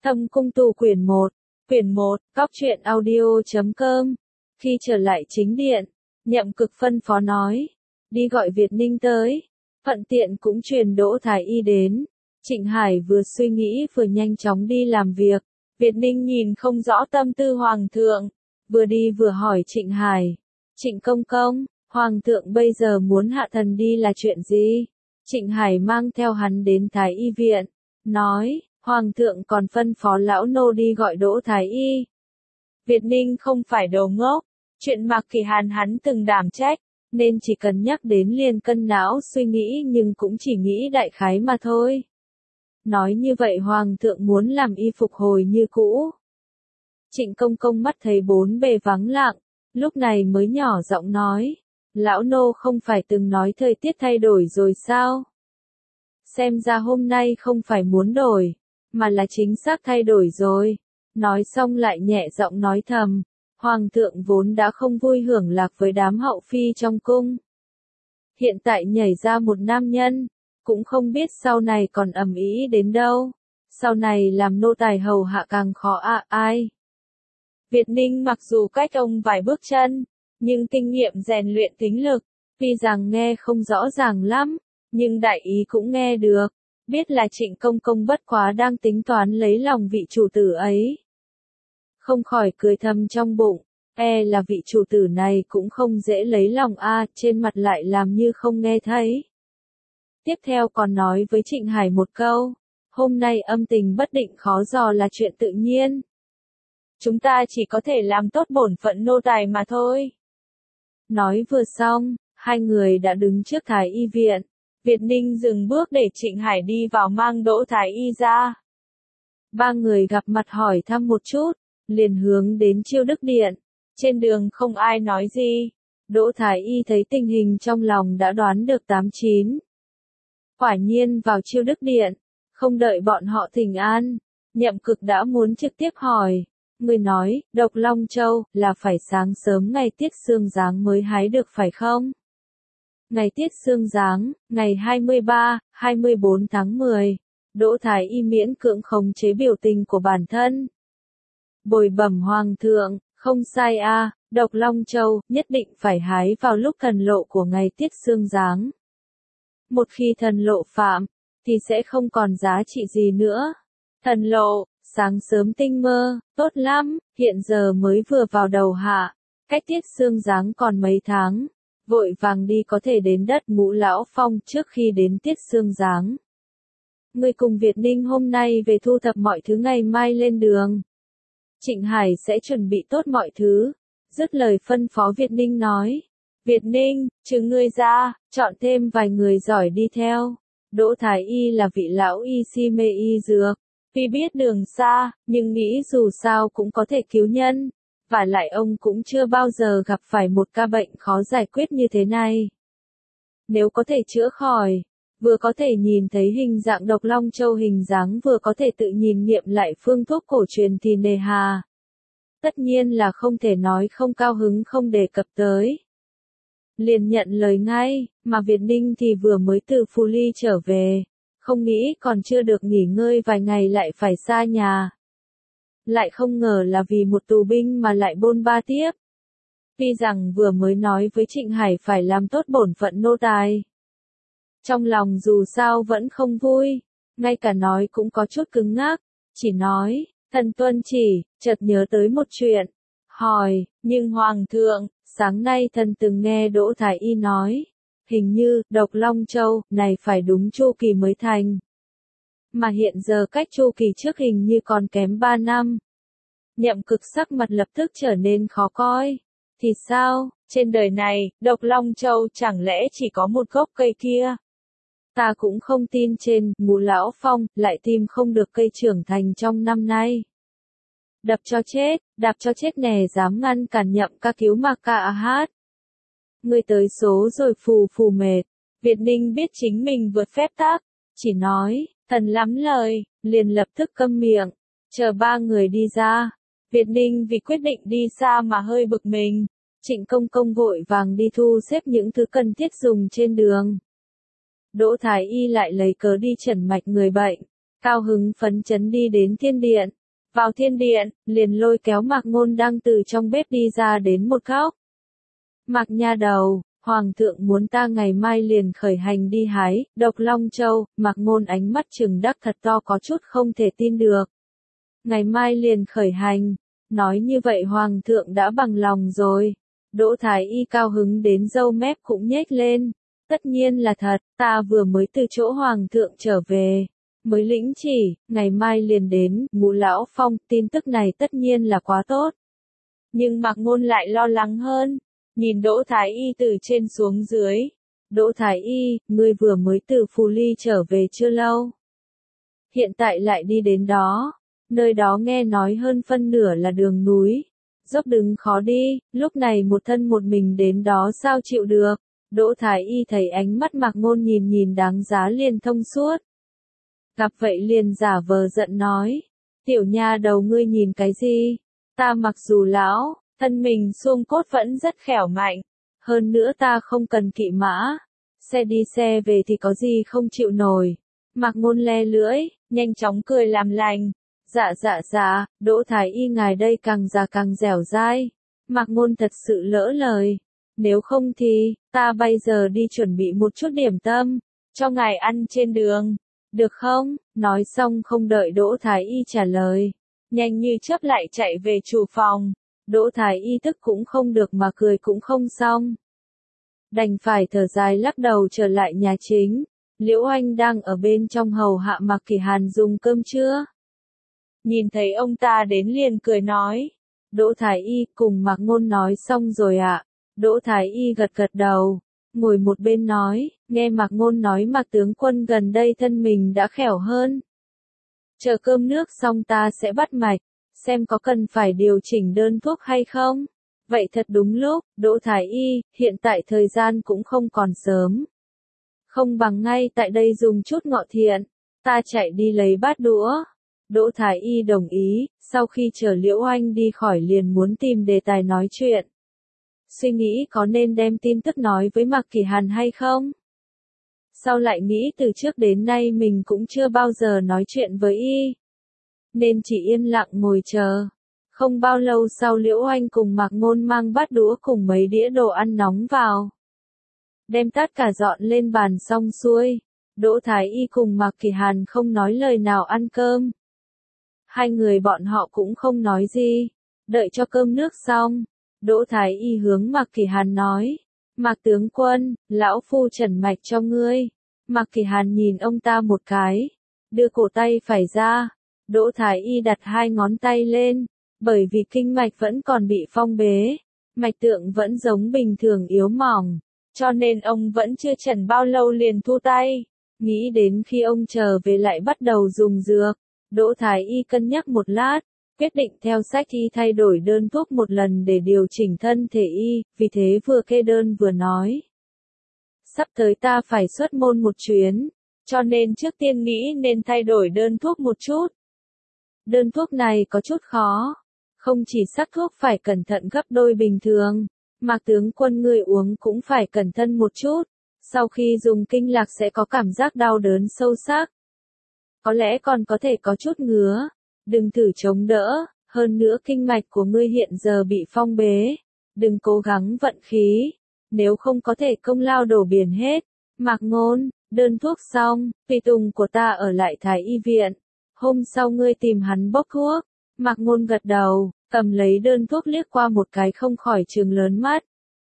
Thâm Cung Tu quyển 1, Cóc truyện audio.com. Khi trở lại chính điện, Nhậm Cực phân phó nói, đi gọi Việt Ninh tới, thuận tiện cũng truyền Đỗ Thái Y đến. Trịnh Hải vừa suy nghĩ vừa nhanh chóng đi làm việc, Việt Ninh nhìn không rõ tâm tư Hoàng thượng, vừa đi vừa hỏi Trịnh Hải, Trịnh công công, Hoàng thượng bây giờ muốn hạ thần đi là chuyện gì? Trịnh Hải mang theo hắn đến Thái Y viện, nói, Hoàng thượng còn phân phó lão nô đi gọi Đỗ Thái Y. Việt Ninh không phải đồ ngốc, chuyện Mạc Kỳ Hàn hắn từng đảm trách, nên chỉ cần nhắc đến liền cân não suy nghĩ nhưng cũng chỉ nghĩ đại khái mà thôi. Nói như vậy Hoàng thượng muốn làm y phục hồi như cũ. Trịnh công công mắt thấy bốn bề vắng lặng, lúc này mới nhỏ giọng nói, lão nô không phải từng nói thời tiết thay đổi rồi sao? Xem ra hôm nay không phải muốn đổi, mà là chính xác thay đổi rồi. Nói xong lại nhẹ giọng nói thầm, Hoàng thượng vốn đã không vui hưởng lạc với đám hậu phi trong cung. Hiện tại nhảy ra một nam nhân, cũng không biết sau này còn ầm ĩ đến đâu, sau này làm nô tài hầu hạ càng khó ai. Việt Ninh mặc dù cách ông vài bước chân, nhưng kinh nghiệm rèn luyện tính lực, tuy rằng nghe không rõ ràng lắm, nhưng đại ý cũng nghe được, biết là Trịnh công công bất quá đang tính toán lấy lòng vị chủ tử ấy. Không khỏi cười thầm trong bụng, là vị chủ tử này cũng không dễ lấy lòng trên mặt lại làm như không nghe thấy. Tiếp theo còn nói với Trịnh Hải một câu, hôm nay âm tình bất định khó dò là chuyện tự nhiên. Chúng ta chỉ có thể làm tốt bổn phận nô tài mà thôi. Nói vừa xong, hai người đã đứng trước Thái Y viện. Việt Ninh dừng bước để Trịnh Hải đi vào mang Đỗ Thái Y ra. Ba người gặp mặt hỏi thăm một chút, liền hướng đến Chiêu Đức Điện. Trên đường không ai nói gì. Đỗ Thái Y thấy tình hình trong lòng đã đoán được 89. Quả nhiên vào Chiêu Đức Điện, không đợi bọn họ thỉnh an, Nhậm Cực đã muốn trực tiếp hỏi. Người nói, độc Long Châu, là phải sáng sớm ngày tiết sương giáng mới hái được phải không? Ngày tiết sương giáng, ngày 23, 24 tháng 10, Đỗ Thái Y miễn cưỡng khống chế biểu tình của bản thân. Bồi bẩm Hoàng thượng, không sai độc Long Châu, nhất định phải hái vào lúc thần lộ của ngày tiết sương giáng. Một khi thần lộ phạm, thì sẽ không còn giá trị gì nữa. Thần lộ, sáng sớm tinh mơ, tốt lắm, hiện giờ mới vừa vào đầu hạ, cách tiết sương giáng còn mấy tháng, vội vàng đi có thể đến đất Ngũ Lão Phong trước khi đến tiết sương giáng. Người cùng Việt Ninh hôm nay về thu thập mọi thứ ngày mai lên đường. Trịnh Hải sẽ chuẩn bị tốt mọi thứ, dứt lời phân phó Việt Ninh nói. Việt Ninh, trừ ngươi ra, chọn thêm vài người giỏi đi theo. Đỗ Thái Y là vị lão y si mê y dược. Tuy biết đường xa, nhưng nghĩ dù sao cũng có thể cứu nhân. Và lại ông cũng chưa bao giờ gặp phải một ca bệnh khó giải quyết như thế này. Nếu có thể chữa khỏi, vừa có thể nhìn thấy hình dạng độc Long Châu hình dáng vừa có thể tự nhìn nghiệm lại phương thuốc cổ truyền thì nề hà. Tất nhiên là không thể nói không cao hứng không đề cập tới. Liền nhận lời ngay, mà Việt Ninh thì vừa mới từ Phù Ly trở về, không nghĩ còn chưa được nghỉ ngơi vài ngày lại phải xa nhà. Lại không ngờ là vì một tù binh mà lại bôn ba tiếp. Tuy rằng vừa mới nói với Trịnh Hải phải làm tốt bổn phận nô tài. Trong lòng dù sao vẫn không vui, ngay cả nói cũng có chút cứng ngắc, chỉ nói, thần tuân chỉ, chợt nhớ tới một chuyện. Hỏi, nhưng Hoàng thượng, sáng nay thần từng nghe Đỗ Thái Y nói, hình như, độc Long Châu, này phải đúng chu kỳ mới thành. Mà hiện giờ cách chu kỳ trước hình như còn kém 3 năm. Nhậm Cực sắc mặt lập tức trở nên khó coi. Thì sao, trên đời này, độc Long Châu chẳng lẽ chỉ có một gốc cây kia? Ta cũng không tin trên Ngũ Lão Phong lại tìm không được cây trưởng thành trong năm nay. Đập cho chết nè, dám ngăn cản Nhậm ca cứu Mạc ca hát. Người tới số rồi phù mệt. Việt Ninh biết chính mình vượt phép tắc, chỉ nói, thần lắm lời, liền lập tức câm miệng, chờ ba người đi ra. Việt Ninh vì quyết định đi xa mà hơi bực mình, Trịnh công công vội vàng đi thu xếp những thứ cần thiết dùng trên đường. Đỗ Thái Y lại lấy cớ đi chẩn mạch người bệnh, cao hứng phấn chấn đi đến thiên điện. Vào thiên điện, liền lôi kéo Mạc Ngôn đang từ trong bếp đi ra đến một góc. Mạc nha đầu, Hoàng thượng muốn ta ngày mai liền khởi hành đi hái, độc Long Châu. Mạc Ngôn ánh mắt trừng đắc thật to có chút không thể tin được. Ngày mai liền khởi hành, nói như vậy Hoàng thượng đã bằng lòng rồi. Đỗ Thái Y cao hứng đến râu mép cũng nhếch lên. Tất nhiên là thật, ta vừa mới từ chỗ Hoàng thượng trở về. Mới lĩnh chỉ, ngày mai liền đến, Ngũ Lão Phong, tin tức này tất nhiên là quá tốt. Nhưng Mạc Ngôn lại lo lắng hơn, nhìn Đỗ Thái Y từ trên xuống dưới. Đỗ Thái Y, ngươi vừa mới từ Phù Ly trở về chưa lâu. Hiện tại lại đi đến đó, nơi đó nghe nói hơn phân nửa là đường núi. Dốc đứng khó đi, lúc này một thân một mình đến đó sao chịu được. Đỗ Thái Y thấy ánh mắt Mạc Ngôn nhìn nhìn đáng giá liền thông suốt. Gặp vậy liền giả vờ giận nói, tiểu nha đầu ngươi nhìn cái gì, ta mặc dù lão, thân mình xương cốt vẫn rất khỏe mạnh, hơn nữa ta không cần kỵ mã, xe đi xe về thì có gì không chịu nổi. Mạc Ngôn le lưỡi, nhanh chóng cười làm lành, dạ, Đỗ Thái Y ngài đây càng già càng dẻo dai. Mạc Ngôn thật sự lỡ lời, nếu không thì, ta bây giờ đi chuẩn bị một chút điểm tâm, cho ngài ăn trên đường. Được không? Nói xong không đợi Đỗ Thái Y trả lời. Nhanh như chớp lại chạy về chủ phòng. Đỗ Thái Y tức cũng không được mà cười cũng không xong. Đành phải thở dài lắc đầu trở lại nhà chính. Liễu Anh đang ở bên trong hầu hạ Mạc Kỳ Hàn dùng cơm trưa. Nhìn thấy ông ta đến liền cười nói. Đỗ Thái Y cùng Mạc Ngôn nói xong rồi ạ. Đỗ Thái Y gật gật đầu. Ngồi một bên nói, nghe Mạc Ngôn nói Mạc tướng quân gần đây thân mình đã khỏe hơn. Chờ cơm nước xong ta sẽ bắt mạch, xem có cần phải điều chỉnh đơn thuốc hay không. Vậy thật đúng lúc, Đỗ Thái Y, hiện tại thời gian cũng không còn sớm. Không bằng ngay tại đây dùng chút ngọ thiện, ta chạy đi lấy bát đũa. Đỗ Thái Y đồng ý, sau khi chờ Liễu Anh đi khỏi liền muốn tìm đề tài nói chuyện. Suy nghĩ có nên đem tin tức nói với Mạc Kỳ Hàn hay không? Sau lại nghĩ từ trước đến nay mình cũng chưa bao giờ nói chuyện với y. Nên chỉ yên lặng ngồi chờ. Không bao lâu sau Liễu Anh cùng Mạc Ngôn mang bát đũa cùng mấy đĩa đồ ăn nóng vào. Đem tất cả dọn lên bàn xong xuôi. Đỗ Thái Y cùng Mạc Kỳ Hàn không nói lời nào ăn cơm. Hai người bọn họ cũng không nói gì. Đợi cho cơm nước xong. Đỗ Thái Y hướng Mạc Kỳ Hàn nói, Mạc tướng quân, lão phu trần mạch cho ngươi. Mạc Kỳ Hàn nhìn ông ta một cái, đưa cổ tay phải ra. Đỗ Thái Y đặt hai ngón tay lên, bởi vì kinh mạch vẫn còn bị phong bế, mạch tượng vẫn giống bình thường yếu mỏng, cho nên ông vẫn chưa trần bao lâu liền thu tay. Nghĩ đến khi ông trở về lại bắt đầu dùng dược, Đỗ Thái Y cân nhắc một lát. Quyết định theo sách y thay đổi đơn thuốc một lần để điều chỉnh thân thể y, vì thế vừa kê đơn vừa nói. Sắp tới ta phải xuất môn một chuyến, cho nên trước tiên nghĩ nên thay đổi đơn thuốc một chút. Đơn thuốc này có chút khó, không chỉ sắc thuốc phải cẩn thận gấp đôi bình thường, Mạc tướng quân ngươi uống cũng phải cẩn thận một chút, sau khi dùng kinh lạc sẽ có cảm giác đau đớn sâu sắc. Có lẽ còn có thể có chút ngứa. Đừng thử chống đỡ, hơn nữa kinh mạch của ngươi hiện giờ bị phong bế. Đừng cố gắng vận khí, nếu không có thể công lao đổ biển hết. Mạc Ngôn, đơn thuốc xong, tùy tùng của ta ở lại Thái Y viện. Hôm sau ngươi tìm hắn bốc thuốc. Mạc Ngôn gật đầu, cầm lấy đơn thuốc liếc qua một cái không khỏi trừng lớn mắt.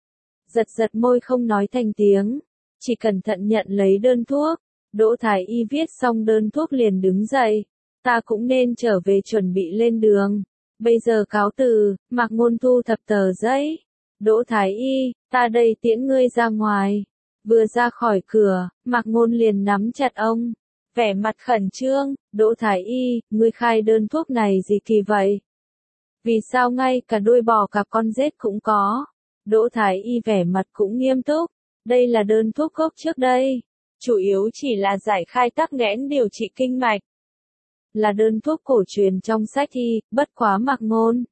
Giật môi không nói thành tiếng, chỉ cẩn thận nhận lấy đơn thuốc. Đỗ Thái Y viết xong đơn thuốc liền đứng dậy. Ta cũng nên trở về chuẩn bị lên đường. Bây giờ cáo từ, Mạc Ngôn thu thập tờ giấy. Đỗ Thái Y, ta đây tiễn ngươi ra ngoài. Vừa ra khỏi cửa, Mạc Ngôn liền nắm chặt ông. Vẻ mặt khẩn trương, Đỗ Thái Y, ngươi khai đơn thuốc này gì kỳ vậy? Vì sao ngay cả đuôi bò cả con rết cũng có? Đỗ Thái Y vẻ mặt cũng nghiêm túc. Đây là đơn thuốc gốc trước đây. Chủ yếu chỉ là giải khai tắc nghẽn điều trị kinh mạch. Là đơn thuốc cổ truyền trong sách y, bất quá Mạc Ngôn.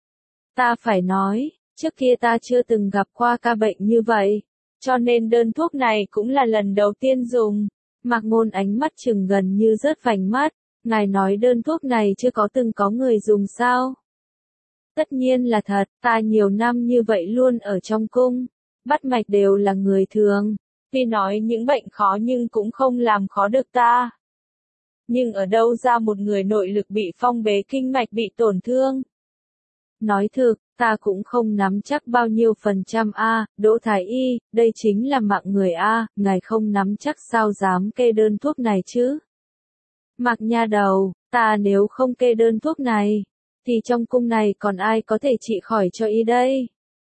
Ta phải nói, trước kia ta chưa từng gặp qua ca bệnh như vậy, cho nên đơn thuốc này cũng là lần đầu tiên dùng. Mạc Ngôn ánh mắt trừng gần như rớt vành mắt, ngài nói đơn thuốc này chưa có từng có người dùng sao? Tất nhiên là thật, ta nhiều năm như vậy luôn ở trong cung, bắt mạch đều là người thường, tuy nói những bệnh khó nhưng cũng không làm khó được ta. Nhưng ở đâu ra một người nội lực bị phong bế kinh mạch bị tổn thương? Nói thực, ta cũng không nắm chắc bao nhiêu % a, Đỗ Thái Y, đây chính là mạng người a, ngài không nắm chắc sao dám kê đơn thuốc này chứ? Mạc nha đầu, ta nếu không kê đơn thuốc này, thì trong cung này còn ai có thể trị khỏi cho y đây?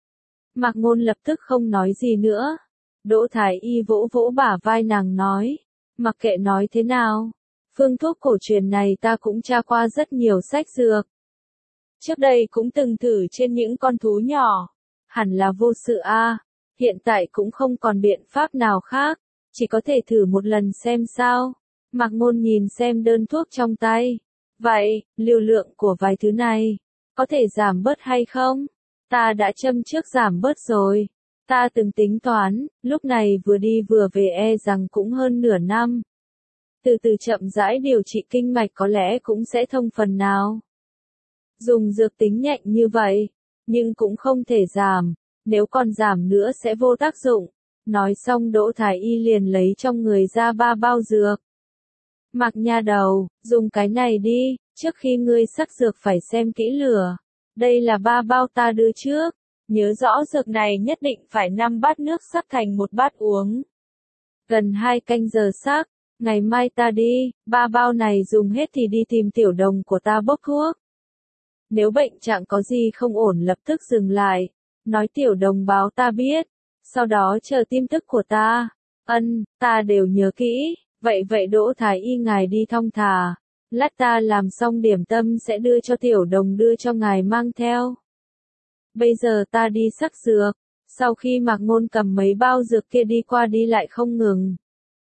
Mạc Ngôn lập tức không nói gì nữa. Đỗ Thái Y vỗ vỗ bả vai nàng nói, mặc kệ nói thế nào, phương thuốc cổ truyền này ta cũng tra qua rất nhiều sách dược. Trước đây cũng từng thử trên những con thú nhỏ, hẳn là vô sự a, hiện tại cũng không còn biện pháp nào khác, chỉ có thể thử một lần xem sao. Mạc Ngôn nhìn xem đơn thuốc trong tay. Vậy, liều lượng của vài thứ này, có thể giảm bớt hay không? Ta đã châm trước giảm bớt rồi. Ta từng tính toán, lúc này vừa đi vừa về rằng cũng hơn nửa năm. Từ từ chậm rãi điều trị kinh mạch có lẽ cũng sẽ thông phần nào. Dùng dược tính nhạnh như vậy, nhưng cũng không thể giảm, nếu còn giảm nữa sẽ vô tác dụng. Nói xong Đỗ Thái Y liền lấy trong người ra 3 bao dược. Mạc nha đầu, dùng cái này đi, trước khi ngươi sắc dược phải xem kỹ lửa. Đây là 3 bao ta đưa trước, nhớ rõ dược này nhất định phải 5 bát nước sắc thành 1 bát uống. Gần 2 canh giờ sắc, ngày mai ta đi, 3 bao này dùng hết thì đi tìm tiểu đồng của ta bốc thuốc. Nếu bệnh trạng có gì không ổn lập tức dừng lại, nói tiểu đồng báo ta biết, sau đó chờ tin tức của ta. Ta đều nhớ kỹ. Vậy Đỗ Thái Y ngài đi thong thả, lát ta làm xong điểm tâm sẽ đưa cho tiểu đồng đưa cho ngài mang theo. Bây giờ ta đi sắc dược, sau khi Mạc Ngôn cầm mấy bao dược kia đi qua đi lại không ngừng.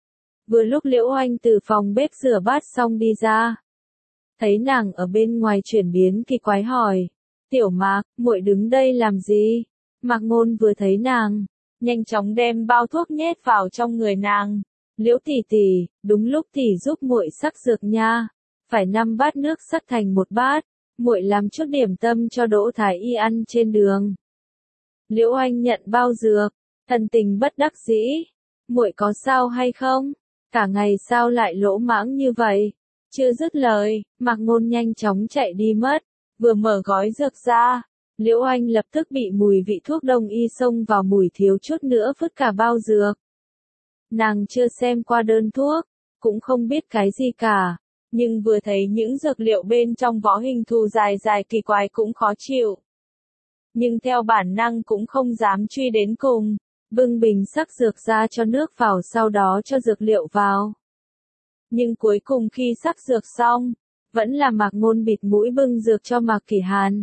Vừa lúc Liễu Oanh từ phòng bếp rửa bát xong đi ra, thấy nàng ở bên ngoài chuyển biến kỳ quái hỏi, tiểu Mạc, muội đứng đây làm gì? Mạc Ngôn vừa thấy nàng, nhanh chóng đem bao thuốc nhét vào trong người nàng. Liễu tỷ tỷ, đúng lúc tỷ giúp muội sắc dược nha, phải 5 bát nước sắc thành 1 bát, muội làm chút điểm tâm cho Đỗ Thái Y ăn trên đường. Liễu Oanh nhận bao dược, thần tình bất đắc dĩ, muội có sao hay không? Cả ngày sao lại lỗ mãng như vậy? Chưa dứt lời, Mạc Ngôn nhanh chóng chạy đi mất, vừa mở gói dược ra, Liễu Oanh lập tức bị mùi vị thuốc đông y xông vào mùi thiếu chút nữa vứt cả bao dược. Nàng chưa xem qua đơn thuốc, cũng không biết cái gì cả, nhưng vừa thấy những dược liệu bên trong vỏ hình thù dài dài kỳ quái cũng khó chịu. Nhưng theo bản năng cũng không dám truy đến cùng, bưng bình sắc dược ra cho nước vào sau đó cho dược liệu vào. Nhưng cuối cùng khi sắc dược xong, vẫn là Mạc Ngôn bịt mũi bưng dược cho Mạc Kỷ Hàn.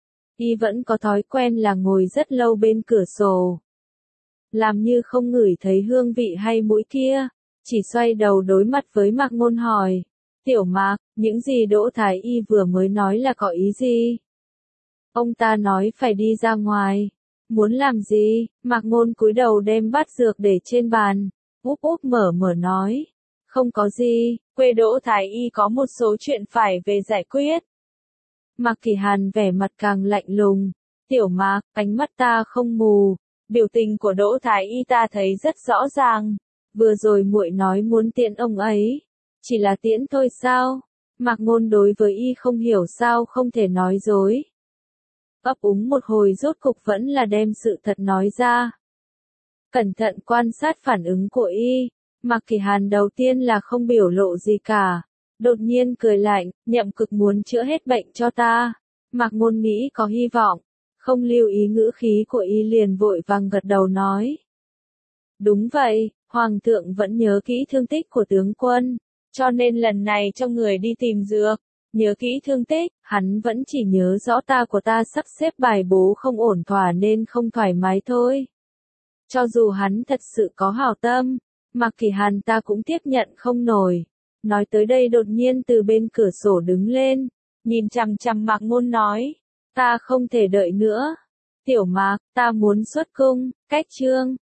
Y vẫn có thói quen là ngồi rất lâu bên cửa sổ, làm như không ngửi thấy hương vị hay mũi kia, chỉ xoay đầu đối mặt với Mạc Ngôn hỏi, tiểu Mạc, những gì Đỗ Thái Y vừa mới nói là có ý gì? Ông ta nói phải đi ra ngoài, muốn làm gì? Mạc Ngôn cúi đầu đem bát dược để trên bàn, úp úp mở mở nói, không có gì, quê Đỗ Thái Y có một số chuyện phải về giải quyết. Mạc Kỷ Hàn vẻ mặt càng lạnh lùng, tiểu Mạc, ánh mắt ta không mù. Biểu tình của Đỗ Thái Y ta thấy rất rõ ràng, vừa rồi muội nói muốn tiễn ông ấy, chỉ là tiễn thôi sao? Mạc Ngôn đối với y không hiểu sao không thể nói dối. Ấp úng một hồi rốt cục vẫn là đem sự thật nói ra. Cẩn thận quan sát phản ứng của y, Mạc Kỷ Hàn đầu tiên là không biểu lộ gì cả, đột nhiên cười lạnh, Nhậm Cực muốn chữa hết bệnh cho ta. Mạc Ngôn nghĩ có hy vọng, không lưu ý ngữ khí của y liền vội vàng gật đầu nói. Đúng vậy, Hoàng thượng vẫn nhớ kỹ thương tích của tướng quân, cho nên lần này cho người đi tìm dược, nhớ kỹ thương tích, hắn vẫn chỉ nhớ rõ ta của ta sắp xếp bài bố không ổn thỏa nên không thoải mái thôi. Cho dù hắn thật sự có hảo tâm, Mạc Kỷ Hàn ta cũng tiếp nhận không nổi. Nói tới đây đột nhiên từ bên cửa sổ đứng lên, nhìn chằm chằm Mạc Ngôn nói. Ta không thể đợi nữa. Tiểu Mạc, ta muốn xuất cung, cách chương.